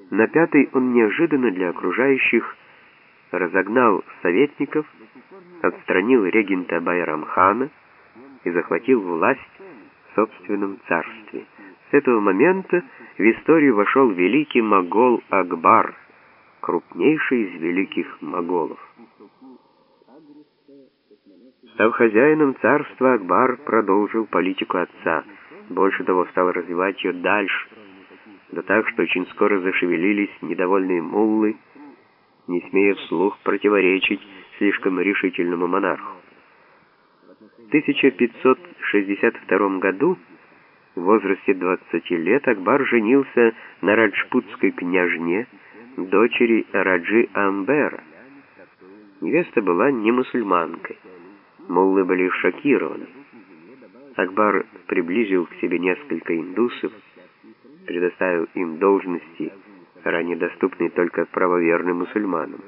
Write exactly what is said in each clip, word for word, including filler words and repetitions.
На пятый он неожиданно для окружающих разогнал советников, отстранил регента Байрам-хана и захватил власть в собственном царстве. С этого момента в историю вошел великий могол Акбар, крупнейший из великих моголов. Став хозяином царства, Акбар продолжил политику отца. Больше того, стал развивать ее дальше, да так, что очень скоро зашевелились недовольные муллы, не смея вслух противоречить слишком решительному монарху. В тысяча пятьсот шестьдесят втором году, в возрасте двадцати лет, Акбар женился на раджпутской княжне, дочери Раджи Амбера. Невеста была не мусульманкой. Муллы были шокированы. Акбар приблизил к себе несколько индусов, предоставив им должности, ранее доступные только правоверным мусульманам.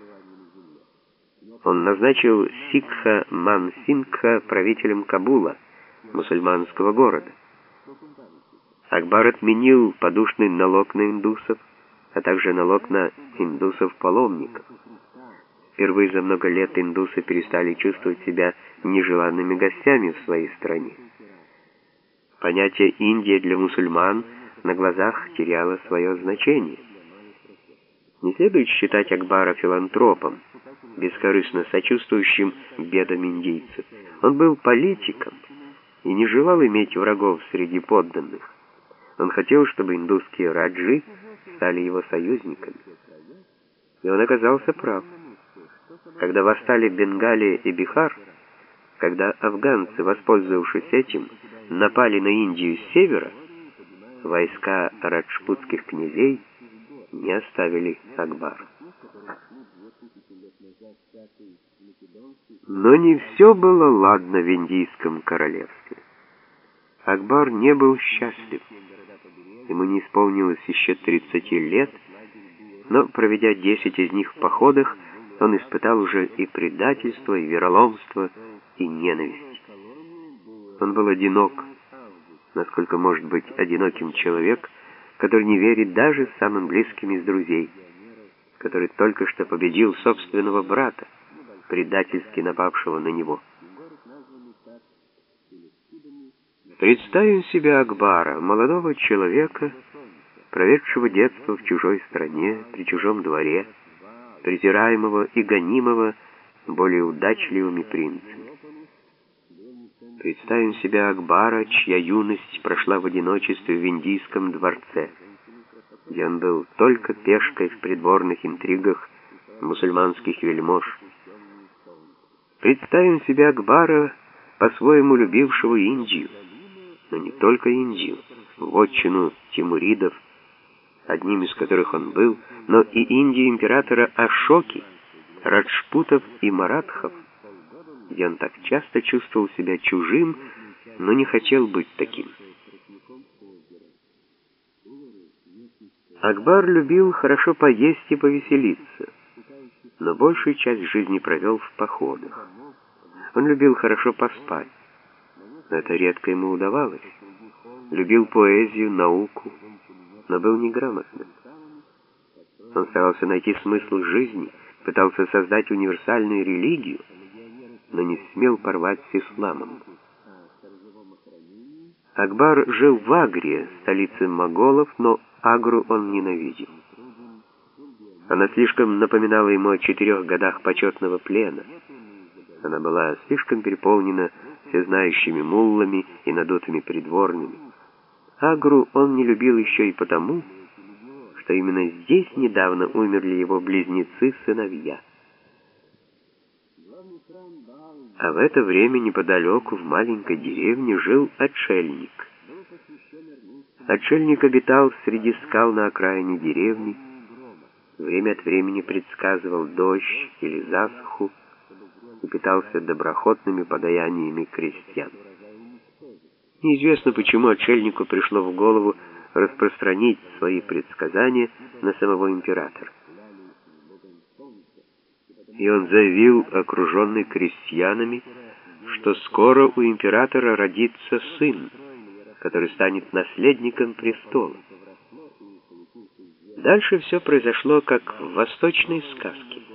Он назначил Сикха Ман-Сингха правителем Кабула, мусульманского города. Акбар отменил подушный налог на индусов, а также налог на индусов-паломников. Впервые за много лет индусы перестали чувствовать себя нежеланными гостями в своей стране. Понятие «Индия» для мусульман на глазах теряло свое значение. Не следует считать Акбара филантропом, бескорыстно сочувствующим бедам индийцев. Он был политиком и не желал иметь врагов среди подданных. Он хотел, чтобы индусские раджи стали его союзниками. И он оказался прав. Когда восстали Бенгалия и Бихар, когда афганцы, воспользовавшись этим, напали на Индию с севера, войска раджпутских князей не оставили Акбара. Но не все было ладно в индийском королевстве. Акбар не был счастлив. Ему не исполнилось еще тридцати лет, но, проведя десять из них в походах, он испытал уже и предательство, и вероломство, и ненависть. Он был одинок, насколько может быть одиноким человек, который не верит даже самым близким из друзей, который только что победил собственного брата, предательски напавшего на него. Представим себе Акбара, молодого человека, проведшего детство в чужой стране, при чужом дворе, презираемого и гонимого более удачливыми принцами. Представим себе Акбара, чья юность прошла в одиночестве в индийском дворце, где он был только пешкой в придворных интригах мусульманских вельмож. Представим себе Акбара, по-своему любившего Индию, но не только Индию, вотчину тимуридов, одним из которых он был, но и Индию императора Ашоки, раджпутов и маратхов, где он так часто чувствовал себя чужим, но не хотел быть таким. Акбар любил хорошо поесть и повеселиться, но большую часть жизни провел в походах. Он любил хорошо поспать, но это редко ему удавалось. Любил поэзию, науку, но был неграмотным. Он старался найти смысл жизни, пытался создать универсальную религию, но не смел порвать с исламом. Акбар жил в Агре, столице моголов, но Агру он ненавидел. Она слишком напоминала ему о четырех годах почетного плена. Она была слишком переполнена всезнающими муллами и надутыми придворными. Агру он не любил еще и потому, что именно здесь недавно умерли его близнецы-сыновья. А в это время неподалеку, в маленькой деревне, жил отшельник. Отшельник обитал среди скал на окраине деревни, время от времени предсказывал дождь или засуху и питался доброхотными подаяниями крестьян. Неизвестно, почему отшельнику пришло в голову распространить свои предсказания на самого императора. И он заявил, окруженный крестьянами, что скоро у императора родится сын, который станет наследником престола. Дальше все произошло как в восточной сказке.